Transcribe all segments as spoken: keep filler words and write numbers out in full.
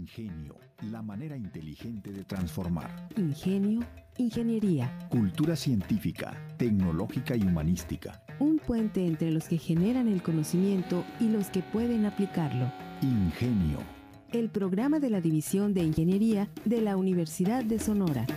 Ingenio, la manera inteligente de transformar. Ingenio, ingeniería. Cultura científica, tecnológica y humanística. Un puente entre los que generan el conocimiento y los que pueden aplicarlo. Ingenio. El programa de la División de Ingeniería de la Universidad de Sonora.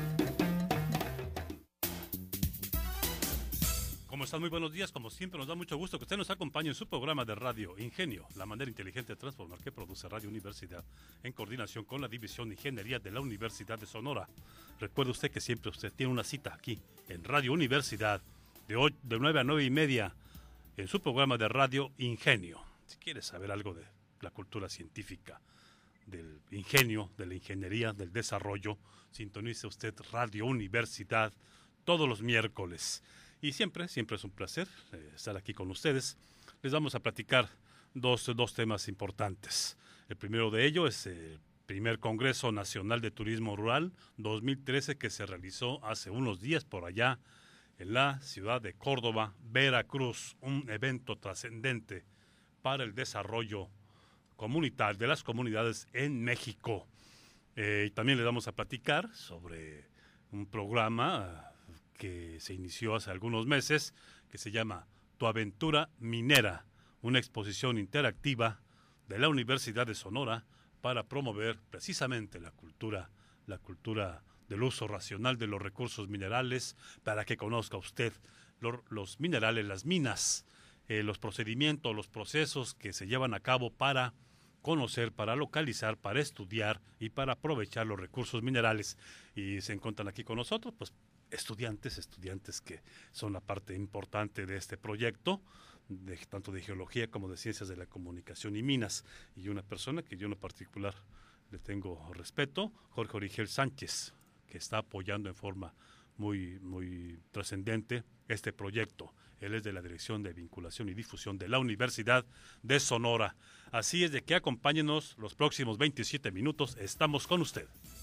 ¿Cómo están? Muy buenos días. Como siempre, nos da mucho gusto que usted nos acompañe en su programa de radio Ingenio, la manera inteligente de transformar, que produce Radio Universidad en coordinación con la División de Ingeniería de la Universidad de Sonora. Recuerde usted que siempre usted tiene una cita aquí en Radio Universidad de, hoy, de nueve a nueve y media en su programa de radio Ingenio. Si quiere saber algo de la cultura científica, del ingenio, de la ingeniería, del desarrollo, sintonice usted Radio Universidad todos los miércoles. Y siempre, siempre es un placer eh, estar aquí con ustedes. Les vamos a platicar dos, dos temas importantes. El primero de ellos es el primer Congreso Nacional de Turismo Rural dos mil trece que se realizó hace unos días por allá en la ciudad de Córdoba, Veracruz. Un evento trascendente para el desarrollo comunitario de las comunidades en México. Eh, y también les vamos a platicar sobre un programa que se inició hace algunos meses, que se llama Tu Aventura Minera, una exposición interactiva de la Universidad de Sonora para promover precisamente la cultura, la cultura del uso racional de los recursos minerales, para que conozca usted los, los minerales, las minas, eh, los procedimientos, los procesos que se llevan a cabo para conocer, para localizar, para estudiar y para aprovechar los recursos minerales. Y se encuentran aquí con nosotros, pues, estudiantes, estudiantes que son la parte importante de este proyecto, de, tanto de geología como de ciencias de la comunicación y minas, y una persona que yo en lo particular le tengo respeto, Jorge Origel Sánchez, que está apoyando en forma muy, muy trascendente este proyecto. Él es de la Dirección de Vinculación y Difusión de la Universidad de Sonora. Así es de que acompáñenos los próximos veintisiete minutos, estamos con usted.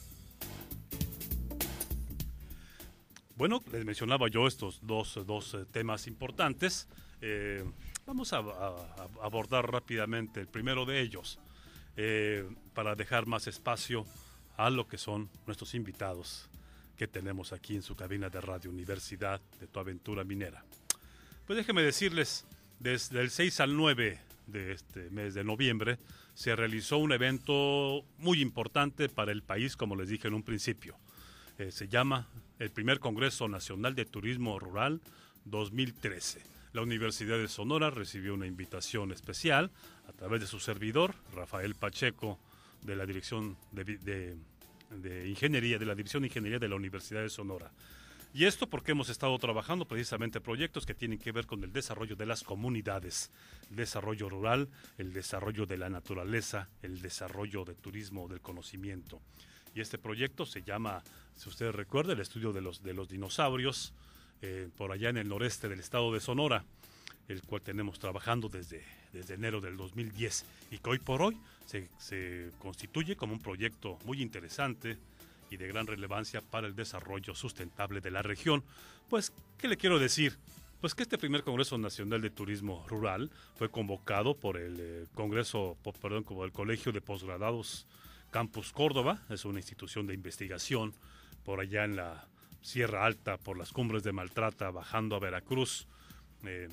Bueno, les mencionaba yo estos dos, dos eh, temas importantes. Eh, vamos a, a, a abordar rápidamente el primero de ellos, eh, para dejar más espacio a lo que son nuestros invitados que tenemos aquí en su cabina de Radio Universidad de Tu Aventura Minera. Pues déjenme decirles, desde el seis al nueve de este mes de noviembre se realizó un evento muy importante para el país, como les dije en un principio. Eh, se llama el primer Congreso Nacional de Turismo Rural dos mil trece. La Universidad de Sonora recibió una invitación especial a través de su servidor, Rafael Pacheco, de la Dirección de, de, de Ingeniería, de la División de Ingeniería de la Universidad de Sonora. Y esto porque hemos estado trabajando precisamente proyectos que tienen que ver con el desarrollo de las comunidades, el desarrollo rural, el desarrollo de la naturaleza, el desarrollo de turismo, del conocimiento. Y este proyecto se llama, si ustedes recuerdan, el estudio de los, de los dinosaurios, eh, por allá en el noreste del estado de Sonora, el cual tenemos trabajando desde, desde enero del dos mil diez, y que hoy por hoy se, se constituye como un proyecto muy interesante y de gran relevancia para el desarrollo sustentable de la región. Pues, ¿qué le quiero decir? Pues que este primer Congreso Nacional de Turismo Rural fue convocado por el eh, Congreso, por, perdón, como el Colegio de Posgraduados Campus Córdoba. Es una institución de investigación por allá en la Sierra Alta, por las cumbres de Maltrata, bajando a Veracruz, eh,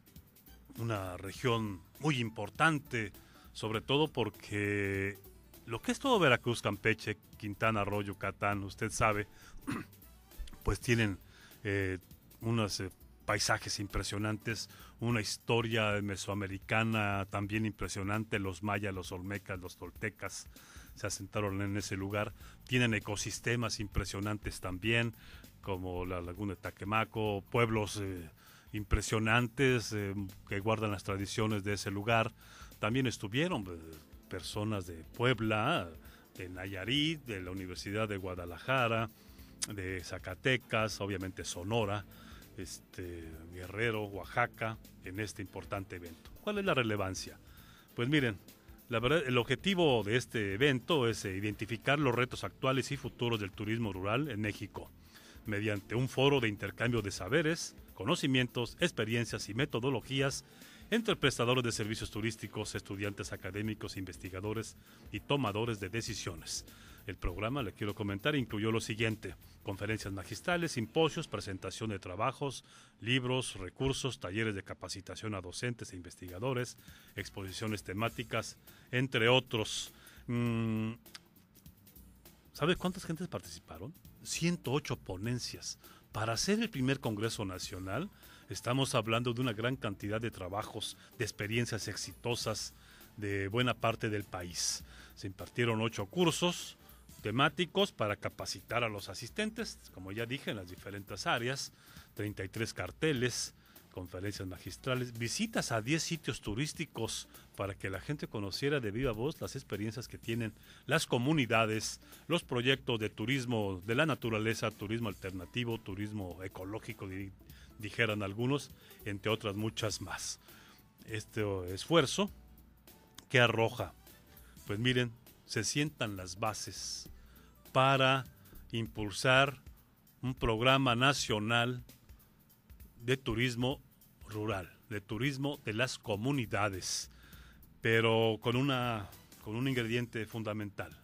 una región muy importante, sobre todo porque lo que es todo Veracruz, Campeche, Quintana Roo, Yucatán, usted sabe, pues tienen eh, unos eh, paisajes impresionantes, una historia mesoamericana también impresionante. Los mayas, los olmecas, los toltecas se asentaron en ese lugar. Tienen ecosistemas impresionantes también, como la laguna de Taquemaco, pueblos eh, impresionantes eh, que guardan las tradiciones de ese lugar. También estuvieron eh, personas de Puebla, de Nayarit, de la Universidad de Guadalajara, de Zacatecas, obviamente Sonora, este, Guerrero, Oaxaca, en este importante evento. ¿Cuál es la relevancia? Pues miren, la verdad, el objetivo de este evento es eh, identificar los retos actuales y futuros del turismo rural en México, mediante un foro de intercambio de saberes, conocimientos, experiencias y metodologías entre prestadores de servicios turísticos, estudiantes académicos, investigadores y tomadores de decisiones. El programa, le quiero comentar, incluyó lo siguiente: conferencias magistrales, simposios, presentación de trabajos, libros, recursos, talleres de capacitación a docentes e investigadores, exposiciones temáticas, entre otros. Mm, ¿Sabe cuántas gentes participaron? ciento ocho ponencias. Para hacer el primer Congreso Nacional, estamos hablando de una gran cantidad de trabajos, de experiencias exitosas de buena parte del país. Se impartieron ocho cursos temáticos para capacitar a los asistentes, como ya dije, en las diferentes áreas, treinta y tres carteles, conferencias magistrales, visitas a diez sitios turísticos para que la gente conociera de viva voz las experiencias que tienen las comunidades, los proyectos de turismo de la naturaleza, turismo alternativo, turismo ecológico, dijeran algunos, entre otras muchas más. Este esfuerzo, ¿qué arroja? Pues miren, se sientan las bases para impulsar un programa nacional de turismo rural, de turismo de las comunidades, pero con una con un ingrediente fundamental.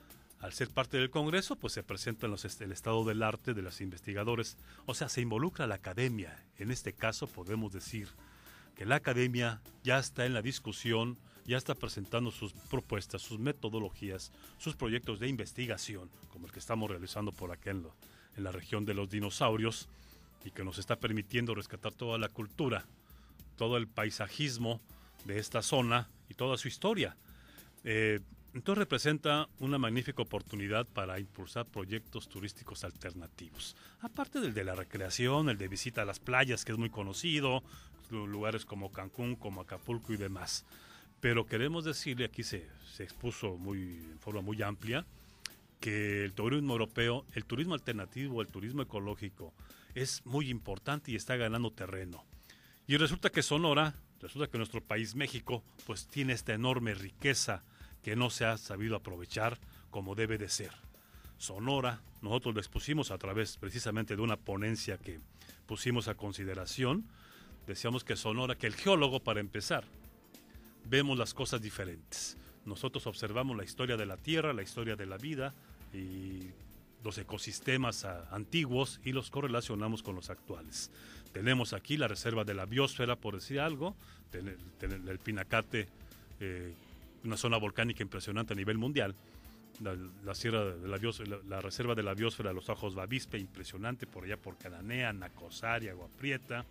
Al ser parte del Congreso, pues se presenta los, el estado del arte de los investigadores, o sea, se involucra la academia. En este caso podemos decir que la academia ya está en la discusión, ya está presentando sus propuestas, sus metodologías, sus proyectos de investigación, como el que estamos realizando por acá en, lo, en la región de los dinosaurios, y que nos está permitiendo rescatar toda la cultura, todo el paisajismo de esta zona y toda su historia. Eh, entonces representa una magnífica oportunidad para impulsar proyectos turísticos alternativos. Aparte del de la recreación, el de visita a las playas, que es muy conocido, lugares como Cancún, como Acapulco y demás. Pero queremos decirle, aquí se, se expuso muy, en forma muy amplia, que el turismo europeo, el turismo alternativo, el turismo ecológico, es muy importante y está ganando terreno. Y resulta que Sonora, resulta que nuestro país, México, pues tiene esta enorme riqueza que no se ha sabido aprovechar como debe de ser. Sonora, nosotros lo expusimos a través precisamente de una ponencia que pusimos a consideración. Decíamos que Sonora, que el geólogo, para empezar, vemos las cosas diferentes. Nosotros observamos la historia de la tierra, la historia de la vida y los ecosistemas a, antiguos y los correlacionamos con los actuales. Tenemos aquí la reserva de la biosfera, por decir algo, ten, ten, el Pinacate, eh, una zona volcánica impresionante a nivel mundial, la, la, sierra de la, biosfera, la, la reserva de la biosfera de los Ajos Bavispe, impresionante por allá por Cananea, Nacosari, Agua Prieta.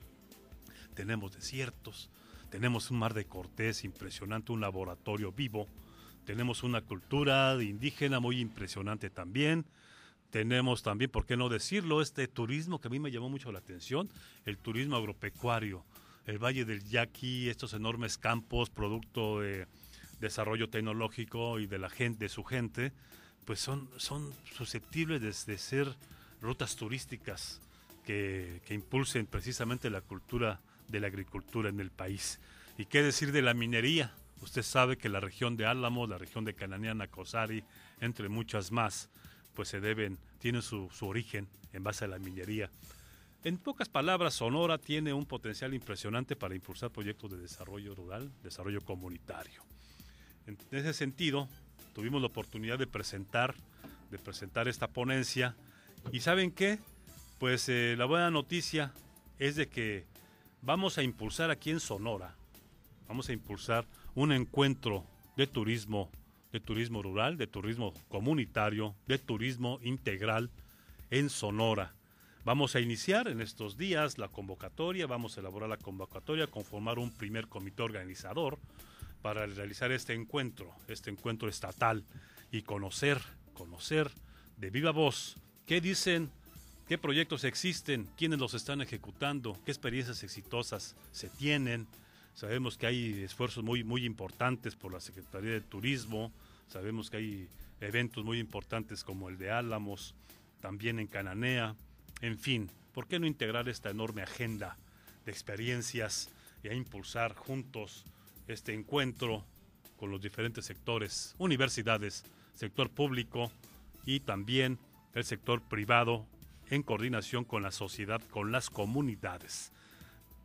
Tenemos desiertos, tenemos un mar de Cortés impresionante, un laboratorio vivo, tenemos una cultura indígena muy impresionante también. Tenemos también, ¿por qué no decirlo?, este turismo que a mí me llamó mucho la atención, el turismo agropecuario, el Valle del Yaqui, estos enormes campos, producto de desarrollo tecnológico y de la gente, de su gente, pues son, son susceptibles de, de ser rutas turísticas que, que impulsen precisamente la cultura de la agricultura en el país. ¿Y qué decir de la minería? Usted sabe que la región de Álamos, la región de Cananea, Nacosari, entre muchas más, pues se deben, tienen su, su origen en base a la minería. En pocas palabras, Sonora tiene un potencial impresionante para impulsar proyectos de desarrollo rural, desarrollo comunitario. En ese sentido, tuvimos la oportunidad de presentar, de presentar esta ponencia, y ¿saben qué? Pues eh, la buena noticia es de que vamos a impulsar aquí en Sonora, vamos a impulsar un encuentro de turismo de turismo rural, de turismo comunitario, de turismo integral en Sonora. Vamos a iniciar en estos días la convocatoria, vamos a elaborar la convocatoria, conformar un primer comité organizador para realizar este encuentro, este encuentro estatal y conocer, conocer de viva voz qué dicen, qué proyectos existen, quiénes los están ejecutando, qué experiencias exitosas se tienen. Sabemos que hay esfuerzos muy, muy importantes por la Secretaría de Turismo, sabemos que hay eventos muy importantes como el de Álamos, también en Cananea, en fin, ¿por qué no integrar esta enorme agenda de experiencias y a impulsar juntos este encuentro con los diferentes sectores, universidades, sector público y también el sector privado en coordinación con la sociedad, con las comunidades?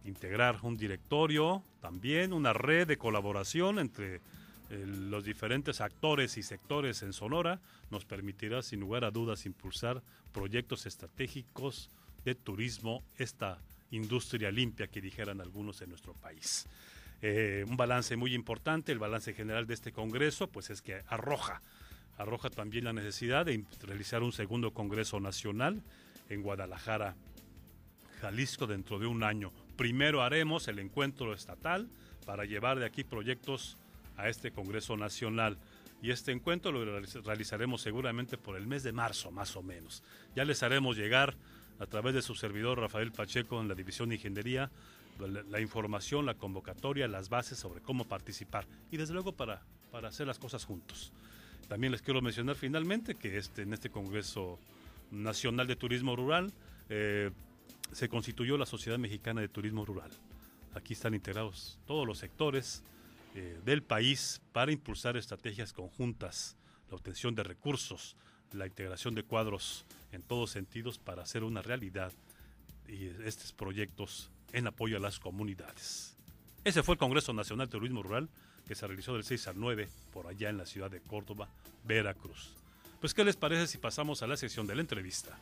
integrar un directorio, también una red de colaboración entre eh, los diferentes actores y sectores en Sonora, nos permitirá sin lugar a dudas impulsar proyectos estratégicos de turismo, esta industria limpia que dijeran algunos en nuestro país. Eh, un balance muy importante, el balance general de este congreso, pues es que arroja, arroja también la necesidad de realizar un segundo congreso nacional en Guadalajara, Jalisco, dentro de un año. Primero haremos el encuentro estatal para llevar de aquí proyectos a este Congreso Nacional. Y este encuentro lo realizaremos seguramente por el mes de marzo, más o menos. Ya les haremos llegar a través de su servidor Rafael Pacheco en la División de Ingeniería la, la información, la convocatoria, las bases sobre cómo participar. Y desde luego para, para hacer las cosas juntos. También les quiero mencionar finalmente que este, en este Congreso Nacional de Turismo Rural eh, se constituyó la Sociedad Mexicana de Turismo Rural. Aquí están integrados todos los sectores eh, del país para impulsar estrategias conjuntas, la obtención de recursos, la integración de cuadros en todos sentidos para hacer una realidad y estos proyectos en apoyo a las comunidades. Ese fue el Congreso Nacional de Turismo Rural que se realizó del seis al nueve por allá en la ciudad de Córdoba, Veracruz. Pues, ¿qué les parece si pasamos a la sección de la entrevista?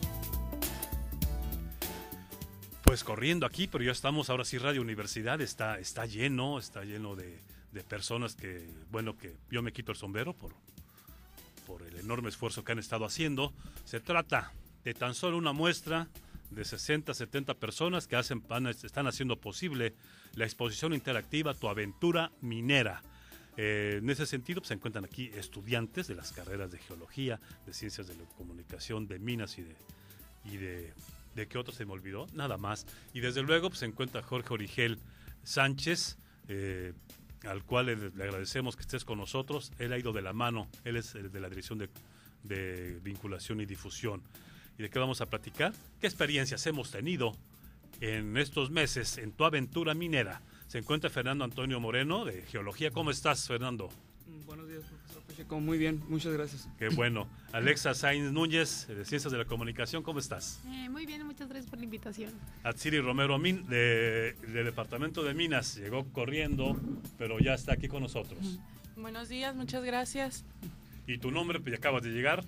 Pues corriendo aquí, pero ya estamos, ahora sí, Radio Universidad está, está lleno, está lleno de, de personas que, bueno, que yo me quito el sombrero por, por el enorme esfuerzo que han estado haciendo. Se trata de tan solo una muestra de sesenta, setenta personas que hacen, están haciendo posible la exposición interactiva Tu Aventura Minera. Eh, en ese sentido, pues, se encuentran aquí estudiantes de las carreras de Geología, de Ciencias de la Comunicación, de Minas y de... Y de ¿De qué otro se me olvidó? Nada más. Y desde luego pues, se encuentra Jorge Origel Sánchez, eh, al cual le, le agradecemos que estés con nosotros. Él ha ido de la mano, él es de la Dirección de, de Vinculación y Difusión. ¿Y de qué vamos a platicar? ¿Qué experiencias hemos tenido en estos meses en Tu Aventura Minera? Se encuentra Fernando Antonio Moreno, de Geología. ¿Cómo estás, Fernando? Buenos días, profesor Pacheco. Muy bien, muchas gracias. Qué bueno. Alexa Sainz Núñez, de Ciencias de la Comunicación, ¿cómo estás? Eh, muy bien, muchas gracias por la invitación. Atsiri Romero Min, de, de Departamento de Minas, llegó corriendo, pero ya está aquí con nosotros. Buenos días, muchas gracias. ¿Y tu nombre? Pues ya acabas de llegar.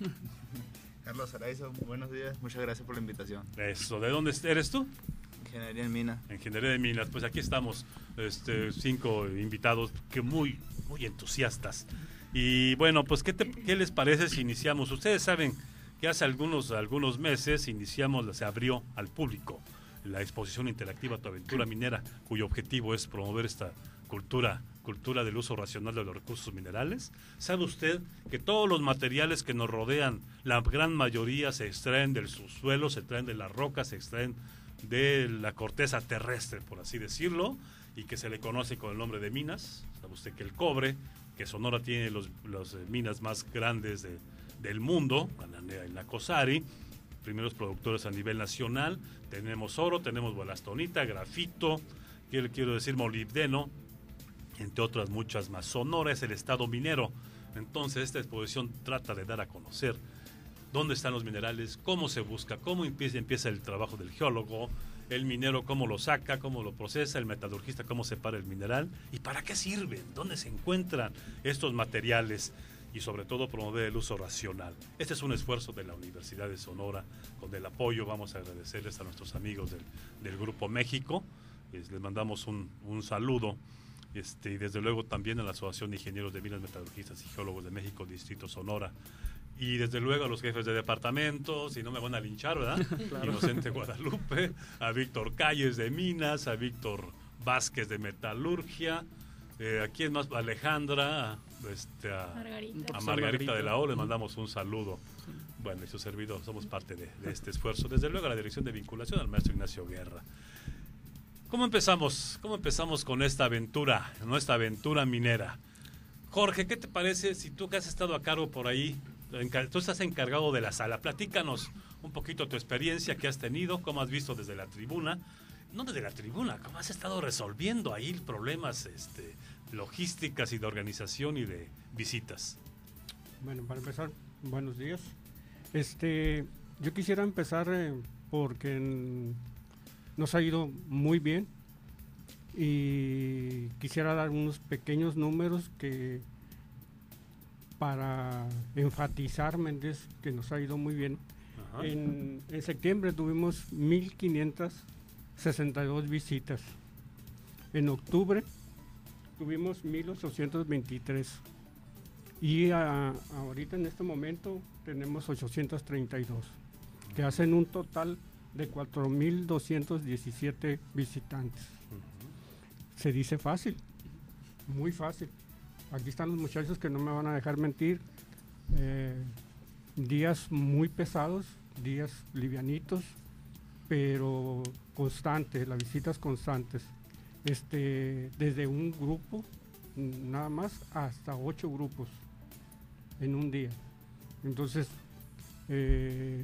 Carlos Araizo, buenos días, muchas gracias por la invitación. Eso, ¿de dónde eres tú? Ingeniería en Minas. Ingeniería de Minas, pues aquí estamos, este, cinco invitados que muy, muy entusiastas. Y bueno, pues ¿qué, te, ¿qué les parece si iniciamos? Ustedes saben que hace algunos, algunos meses iniciamos, se abrió al público la exposición interactiva Tu Aventura Minera, cuyo objetivo es promover esta cultura, cultura del uso racional de los recursos minerales. ¿Sabe usted que todos los materiales que nos rodean, la gran mayoría se extraen del subsuelo, se extraen de las rocas, se extraen de la corteza terrestre, por así decirlo, y que se le conoce con el nombre de minas? ¿Sabe usted que el cobre, que Sonora tiene los, los eh, minas más grandes de, del mundo, en la COSARI, primeros productores a nivel nacional? Tenemos oro, tenemos bolastonita, grafito, ¿qué le quiero decir? Molibdeno, entre otras muchas más. Sonora es el estado minero. Entonces esta exposición trata de dar a conocer dónde están los minerales, cómo se busca, cómo empieza, empieza el trabajo del geólogo, el minero cómo lo saca, cómo lo procesa, el metalurgista cómo separa el mineral y para qué sirven, dónde se encuentran estos materiales y sobre todo promover el uso racional. Este es un esfuerzo de la Universidad de Sonora, con el apoyo vamos a agradecerles a nuestros amigos del, del Grupo México, les, les mandamos un, un saludo. Este, y desde luego también a la Asociación de Ingenieros de Minas, Metalurgistas y Geólogos de México, Distrito Sonora. Y desde luego a los jefes de departamento, si no me van a linchar, ¿verdad? Claro. Inocente Guadalupe, a Víctor Calles de Minas, a Víctor Vázquez de Metalurgia, eh, ¿a quién más? Alejandra, este, a Margarita, a Margarita de la O, les mandamos un saludo. Bueno, y su servidor, somos parte de, de este esfuerzo. Desde luego a la Dirección de Vinculación, al maestro Ignacio Guerra. ¿Cómo empezamos? ¿Cómo empezamos con esta aventura, nuestra aventura minera? Jorge, ¿qué te parece si tú que has estado a cargo por ahí, tú estás encargado de la sala? Platícanos un poquito tu experiencia que has tenido, cómo has visto desde la tribuna, no desde la tribuna, cómo has estado resolviendo ahí problemas este, logísticas y de organización y de visitas. Bueno, para empezar, buenos días. Este, yo quisiera empezar eh, porque en, nos ha ido muy bien y quisiera dar unos pequeños números que para enfatizar, Méndez, que nos ha ido muy bien. En, en septiembre tuvimos mil quinientas sesenta y dos visitas. En octubre tuvimos mil ochocientos veintitrés. Y a, ahorita en este momento tenemos ochocientos treinta y dos, que hacen un total de cuatro mil doscientos diecisiete visitantes. Uh-huh. Se dice fácil, muy fácil. Aquí están los muchachos que no me van a dejar mentir. Eh, días muy pesados, días livianitos, pero constantes, las visitas constantes. Este, desde un grupo, nada más, hasta ocho grupos en un día. Entonces, eh,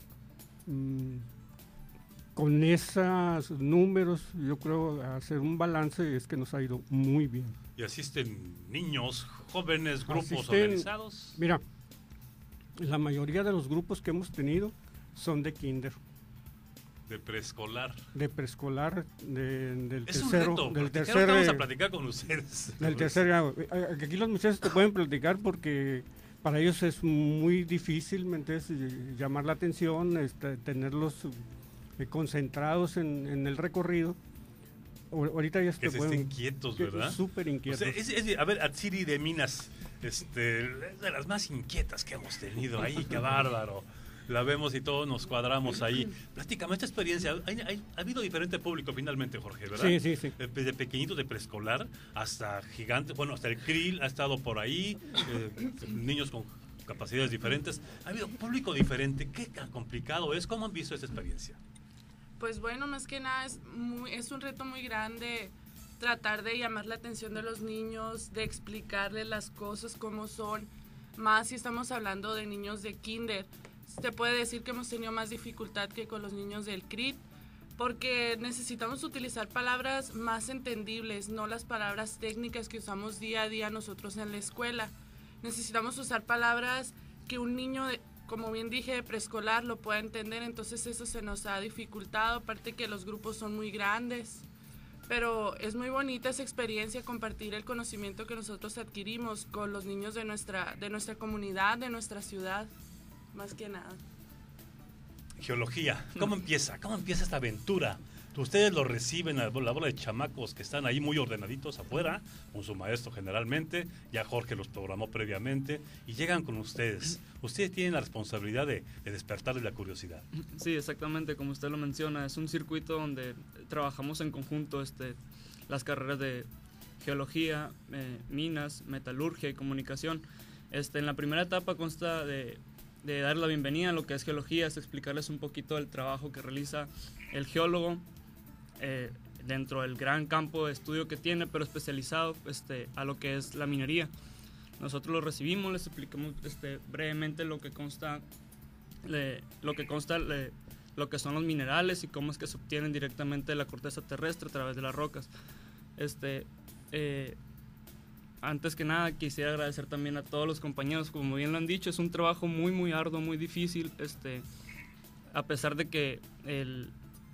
mmm, con esos números, yo creo hacer un balance es que nos ha ido muy bien. ¿Y asisten niños, jóvenes, grupos asisten, organizados? Mira, la mayoría de los grupos que hemos tenido son de kinder. De preescolar. De preescolar, de, del es tercero. Un reto, del tercer, vamos a platicar con ustedes. Del tercer grado. Aquí los muchachos te pueden platicar porque para ellos es muy difícil, ¿me entiendes? Llamar la atención, este, tenerlos eh, concentrados en, en el recorrido. O, ahorita ya que se pueden, estén quietos, ¿verdad? Súper inquietos. O sea, es, es, a ver, Atsiri de Minas, este, es de las más inquietas que hemos tenido ahí, qué bárbaro. La vemos y todos nos cuadramos ahí. Platícame esta experiencia. Hay, hay, ha habido diferente público finalmente, Jorge, ¿verdad? Sí, sí, sí. Desde pequeñitos de preescolar hasta gigantes, bueno, hasta el C R I L ha estado por ahí, eh, niños con capacidades diferentes. Ha habido público diferente. ¿Qué tan complicado es? ¿Cómo han visto esta experiencia? Pues bueno, más que nada es, muy, es un reto muy grande tratar de llamar la atención de los niños, de explicarles las cosas como son, más si estamos hablando de niños de kinder. Se puede decir que hemos tenido más dificultad que con los niños del C R I T, porque necesitamos utilizar palabras más entendibles, no las palabras técnicas que usamos día a día nosotros en la escuela. Necesitamos usar palabras que un niño, de, como bien dije, de preescolar lo pueda entender, entonces eso se nos ha dificultado, aparte que los grupos son muy grandes. Pero es muy bonita esa experiencia, compartir el conocimiento que nosotros adquirimos con los niños de nuestra, de nuestra comunidad, de nuestra ciudad. Más que nada. Geología, ¿cómo empieza? ¿Cómo empieza esta aventura? Ustedes lo reciben, la bola de chamacos que están ahí muy ordenaditos afuera, con su maestro generalmente, ya Jorge los programó previamente, y llegan con ustedes. Ustedes tienen la responsabilidad de, de despertarles la curiosidad. Sí, exactamente, como usted lo menciona, es un circuito donde trabajamos en conjunto este, las carreras de geología, eh, minas, metalurgia y comunicación. Este, en la primera etapa consta de de dar la bienvenida a lo que es geología, es explicarles un poquito del trabajo que realiza el geólogo eh, dentro del gran campo de estudio que tiene, pero especializado este, a lo que es la minería. Nosotros lo recibimos, les explicamos este, brevemente lo que consta, le, lo que consta le, lo que son los minerales y cómo es que se obtienen directamente de la corteza terrestre a través de las rocas. Este, eh, Antes que nada quisiera agradecer también a todos los compañeros, como bien lo han dicho, es un trabajo muy muy arduo, muy difícil, este, a pesar de que el,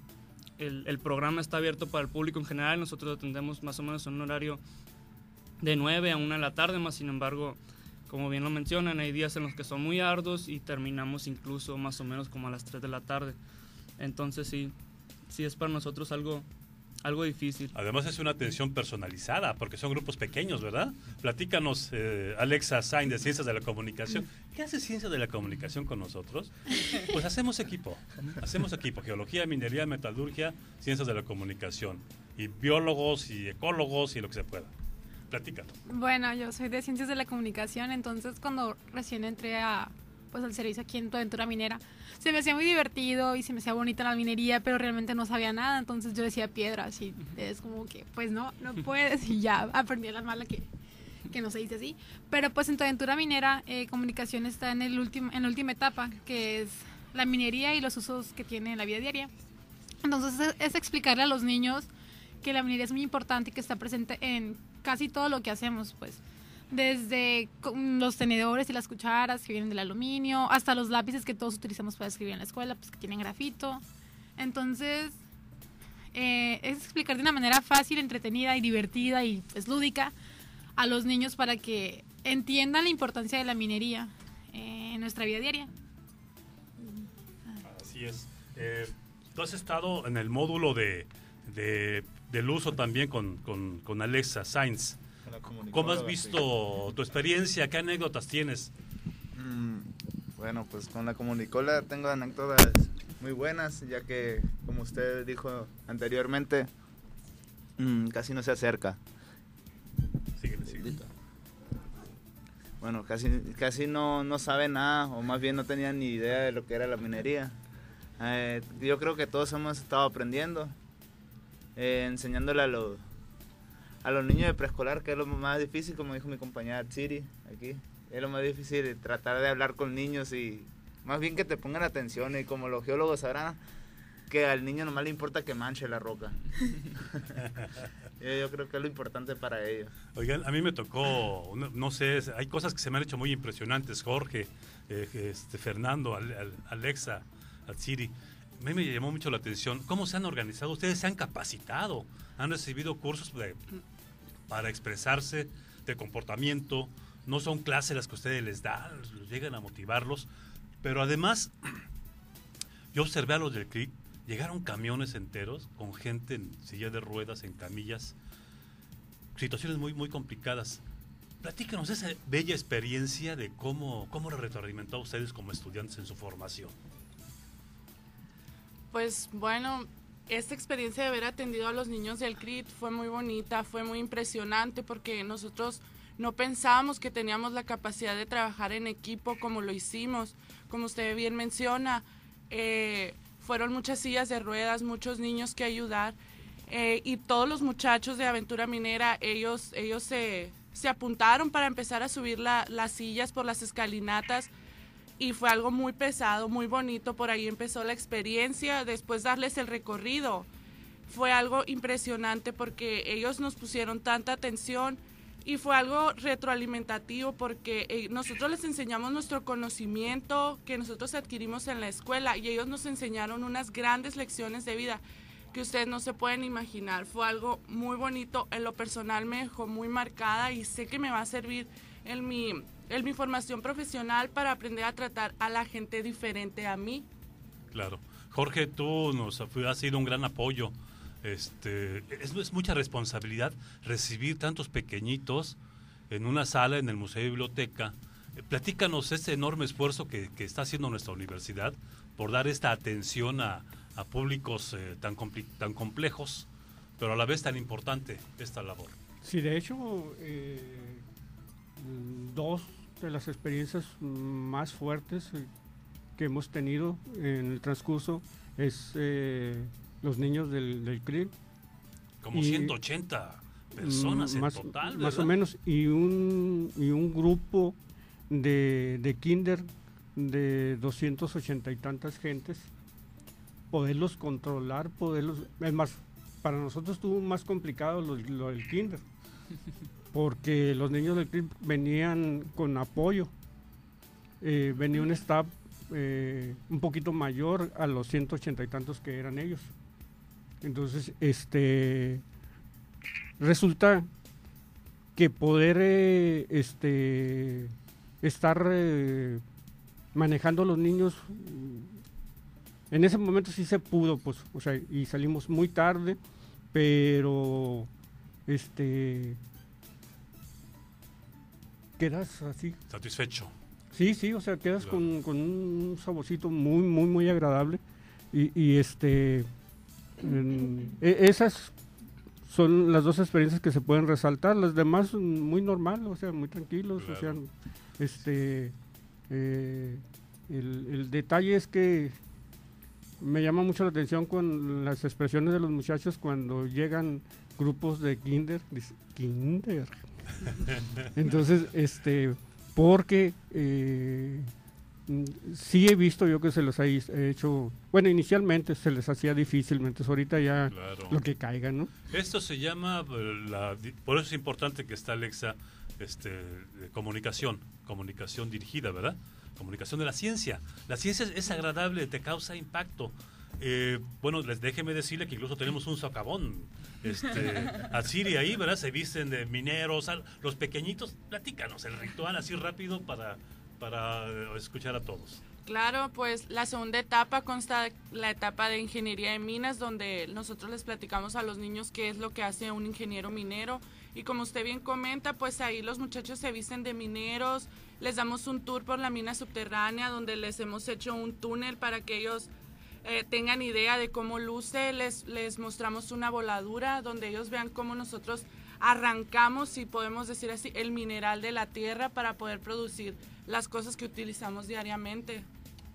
el, el programa está abierto para el público en general, nosotros atendemos más o menos en un horario de nueve a una de la tarde, más sin embargo, como bien lo mencionan, hay días en los que son muy arduos y terminamos incluso más o menos como a las tres de la tarde, entonces sí, sí es para nosotros algo... algo difícil. Además es una atención personalizada, porque son grupos pequeños, ¿verdad? Platícanos, eh, Alexa Sainz, de Ciencias de la Comunicación. ¿Qué hace Ciencias de la Comunicación con nosotros? Pues hacemos equipo, hacemos equipo. Geología, minería, metalurgia, Ciencias de la Comunicación. Y biólogos y ecólogos y lo que se pueda. Platícanos. Bueno, yo soy de Ciencias de la Comunicación, entonces cuando recién entré a, pues, al servicio aquí en Aventura Minera, se me hacía muy divertido y se me hacía bonita la minería, pero realmente no sabía nada, entonces yo decía piedras y es como que, pues no, no puedes, y ya aprendí a la mala que, que no se dice así. Pero pues en tu aventura minera, eh, comunicación está en, el último, en la última etapa, que es la minería y los usos que tiene en la vida diaria. Entonces es, es explicarle a los niños que la minería es muy importante y que está presente en casi todo lo que hacemos, pues. Desde los tenedores y las cucharas que vienen del aluminio, hasta los lápices que todos utilizamos para escribir en la escuela, pues que tienen grafito. Entonces, eh, es explicar de una manera fácil, entretenida y divertida y pues lúdica a los niños para que entiendan la importancia de la minería eh, en nuestra vida diaria. Así es. Eh, tú has estado en el módulo de, de del uso también con, con, con Alexa Sainz. ¿Cómo has visto tu experiencia? ¿Qué anécdotas tienes? Mm, bueno, pues con la comunicola tengo anécdotas muy buenas, ya que, como usted dijo anteriormente, mmm, casi no se acerca. Síguele, síguele. Bueno, casi, casi no, no sabe nada, o más bien no tenía ni idea de lo que era la minería. Eh, yo creo que todos hemos estado aprendiendo, eh, enseñándole a los, a los niños de preescolar, que es lo más difícil, como dijo mi compañera Tsiri aquí. Es lo más difícil, tratar de hablar con niños y más bien que te pongan atención, y como los geólogos sabrán que al niño nomás le importa que manche la roca. Yo creo que es lo importante para ellos. Oigan, a mí me tocó, no, no sé, hay cosas que se me han hecho muy impresionantes, Jorge, eh, este, Fernando, Al, Al, Alexa, Atsiri. A mí me llamó mucho la atención cómo se han organizado, ustedes se han capacitado, han recibido cursos de, para expresarse, de comportamiento, no son clases las que ustedes les dan, llegan a motivarlos, pero además, yo observé a los del C R I, llegaron camiones enteros con gente en silla de ruedas, en camillas, situaciones muy, muy complicadas. Platícanos esa bella experiencia de cómo, cómo lo retroalimentó a ustedes como estudiantes en su formación. Pues bueno, esta experiencia de haber atendido a los niños del C R I T fue muy bonita, fue muy impresionante porque nosotros no pensábamos que teníamos la capacidad de trabajar en equipo como lo hicimos. Como usted bien menciona, eh, fueron muchas sillas de ruedas, muchos niños que ayudar eh, y todos los muchachos de Aventura Minera, ellos, ellos se, se apuntaron para empezar a subir la, las sillas por las escalinatas y fue algo muy pesado, muy bonito. Por ahí empezó la experiencia, después darles el recorrido. Fue algo impresionante porque ellos nos pusieron tanta atención y fue algo retroalimentativo porque eh, nosotros les enseñamos nuestro conocimiento que nosotros adquirimos en la escuela y ellos nos enseñaron unas grandes lecciones de vida que ustedes no se pueden imaginar. Fue algo muy bonito, en lo personal me dejó muy marcada y sé que me va a servir en mi, en mi formación profesional para aprender a tratar a la gente diferente a mí. Claro. Jorge, tú nos has sido un gran apoyo. Este, es, es mucha responsabilidad recibir tantos pequeñitos en una sala en el Museo y Biblioteca. Eh, platícanos ese enorme esfuerzo que, que está haciendo nuestra universidad por dar esta atención a, a públicos eh, tan, compli- tan complejos, pero a la vez tan importante esta labor. Sí, de hecho, eh, dos de las experiencias más fuertes eh, que hemos tenido en el transcurso es... Eh, los niños del, del C R I. Como y, ciento ochenta personas más, en total, ¿verdad? Más o menos, y un, y un grupo de, de kinder de doscientas ochenta y tantas gentes, poderlos controlar, poderlos... Es más, para nosotros estuvo más complicado lo, lo del kinder, porque los niños del C R I venían con apoyo, eh, venía un staff eh, un poquito mayor a los ciento ochenta y tantos que eran ellos. Entonces, este, resulta que poder eh, este, estar eh, manejando a los niños, en ese momento sí se pudo, pues, o sea, y salimos muy tarde, pero, este, quedas así. Satisfecho. Sí, sí, o sea, quedas Claro. con, con un saborcito muy, muy, muy agradable, y, y este... En, e, esas son las dos experiencias que se pueden resaltar, las demás muy normal, o sea, muy tranquilos, Claro. o sea, este, eh, el, el detalle es que me llama mucho la atención con las expresiones de los muchachos cuando llegan grupos de kinder, dice, kinder, entonces, este, porque eh, sí he visto yo que se les ha hecho, bueno, inicialmente se les hacía difícil, entonces ahorita ya Claro. lo que caiga, ¿no? Esto se llama, eh, la, por eso es importante que está Alexa, este, de comunicación, comunicación dirigida, ¿verdad? Comunicación de la ciencia. La ciencia es, es agradable, te causa impacto. Eh, bueno, les déjeme decirle que incluso tenemos un socavón. Este, Atsiri ahí, ¿verdad? Se visten de mineros, al- los pequeñitos. Platícanos el ritual así rápido para, para eh, escuchar a todos. Claro, pues la segunda etapa consta la etapa de ingeniería de minas, donde nosotros les platicamos a los niños qué es lo que hace un ingeniero minero. Y como usted bien comenta, pues ahí los muchachos se visten de mineros, les damos un tour por la mina subterránea, donde les hemos hecho un túnel para que ellos eh, tengan idea de cómo luce, les, les mostramos una voladura, donde ellos vean cómo nosotros arrancamos, si podemos decir así, el mineral de la tierra para poder producir las cosas que utilizamos diariamente.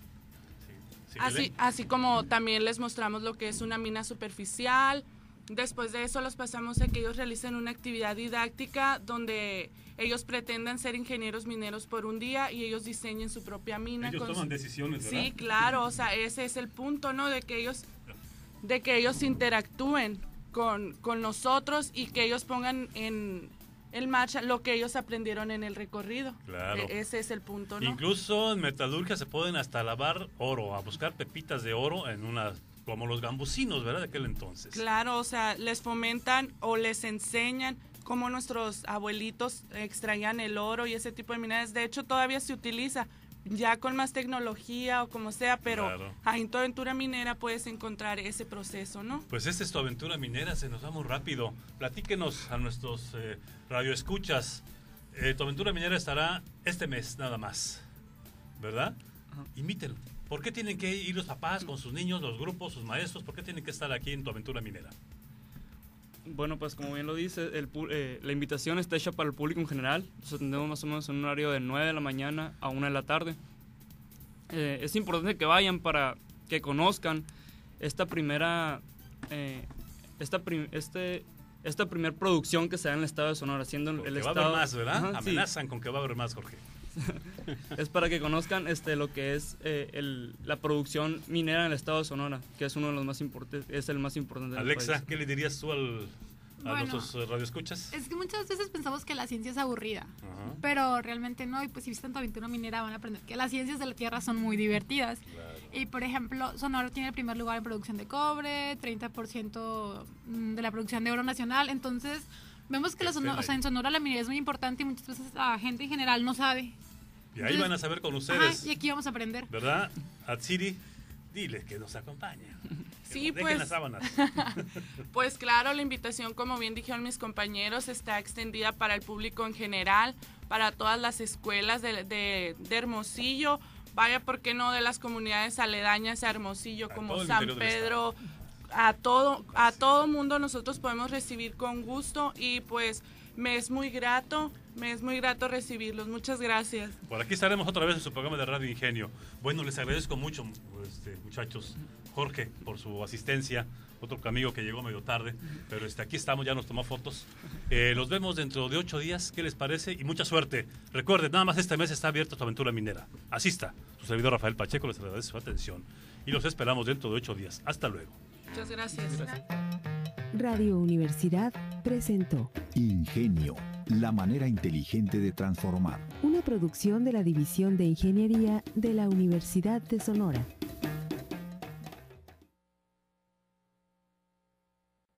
Sí, Así, síguele. así como también les mostramos lo que es una mina superficial. Después de eso los pasamos a que ellos realicen una actividad didáctica donde ellos pretendan ser ingenieros mineros por un día y ellos diseñen su propia mina. Ellos con toman su- decisiones, ¿verdad? Sí, claro, o sea, ese es el punto, ¿no? De que ellos, de que ellos interactúen con, con nosotros y que ellos pongan en, en marcha lo que ellos aprendieron en el recorrido. Claro. E- ese es el punto, ¿no? Incluso en metalurgia se pueden hasta lavar oro, a buscar pepitas de oro en una, como los gambusinos, ¿verdad? De aquel entonces. Claro, o sea, les fomentan o les enseñan cómo nuestros abuelitos extraían el oro y ese tipo de minerales. De hecho, todavía se utiliza, ya con más tecnología o como sea, pero Claro. ahí en tu aventura minera puedes encontrar ese proceso, ¿no? Pues esta es tu aventura minera, se nos va muy rápido. Platíquenos a nuestros eh, radioescuchas. Eh, tu aventura minera estará este mes nada más, ¿verdad? Ajá. Imítelo. ¿Por qué tienen que ir los papás con sus niños, los grupos, sus maestros? ¿Por qué tienen que estar aquí en tu aventura minera? Bueno, pues como bien lo dice, el, pu- eh, la invitación está hecha para el público en general. Nos atendemos más o menos en un horario de nueve de la mañana a una de la tarde. Eh, es importante que vayan para que conozcan esta primera, eh, esta, prim- este, esta primer producción que se da en el estado de Sonora, siendo el Porque va a estado... haber más, ¿verdad? Ajá, sí. Amenazan con que va a haber más, Jorge. Es para que conozcan este, lo que es eh, el, la producción minera en el estado de Sonora, que es uno de los más importantes, es el más importante del Alexa, país. ¿qué le dirías tú al, a Bueno, nuestros eh, radioescuchas? Es que muchas veces pensamos que la ciencia es aburrida, Ajá. pero realmente no. Y pues si visitan tu aventura minera van a aprender que las ciencias de la Tierra son muy divertidas. Claro. Y por ejemplo, Sonora tiene el primer lugar en producción de cobre, treinta por ciento de la producción de oro nacional. Entonces, vemos que la Sonora- Excelente. o sea, en Sonora la minería es muy importante y muchas veces la gente en general no sabe. Y ahí van a saber con Ajá, ustedes, y aquí vamos a aprender. ¿verdad? Atsiri, dile que nos acompañe. Que Sí, nos dejen pues. las sábanas. Pues claro, la invitación, como bien dijeron mis compañeros, está extendida para el público en general, para todas las escuelas de, de, de Hermosillo, vaya, ¿por qué no?, de las comunidades aledañas a Hermosillo, A como todo el San interior del Pedro, a todo, a todo mundo nosotros podemos recibir con gusto y pues me es muy grato, me es muy grato recibirlos. Muchas gracias. Por aquí estaremos otra vez en su programa de Radio Ingenio. Bueno, les agradezco mucho, este, muchachos. Jorge, por su asistencia. Otro amigo que llegó medio tarde. Pero este, aquí estamos, ya nos tomó fotos. Eh, los vemos dentro de ocho días. ¿Qué les parece? Y mucha suerte. Recuerden, nada más este mes está abierta tu aventura minera. Asista. Su servidor Rafael Pacheco les agradece su atención. Y los esperamos dentro de ocho días. Hasta luego. Muchas gracias. Radio Universidad presentó Ingenio, la manera inteligente de transformar. una producción de la División de Ingeniería de la Universidad de Sonora.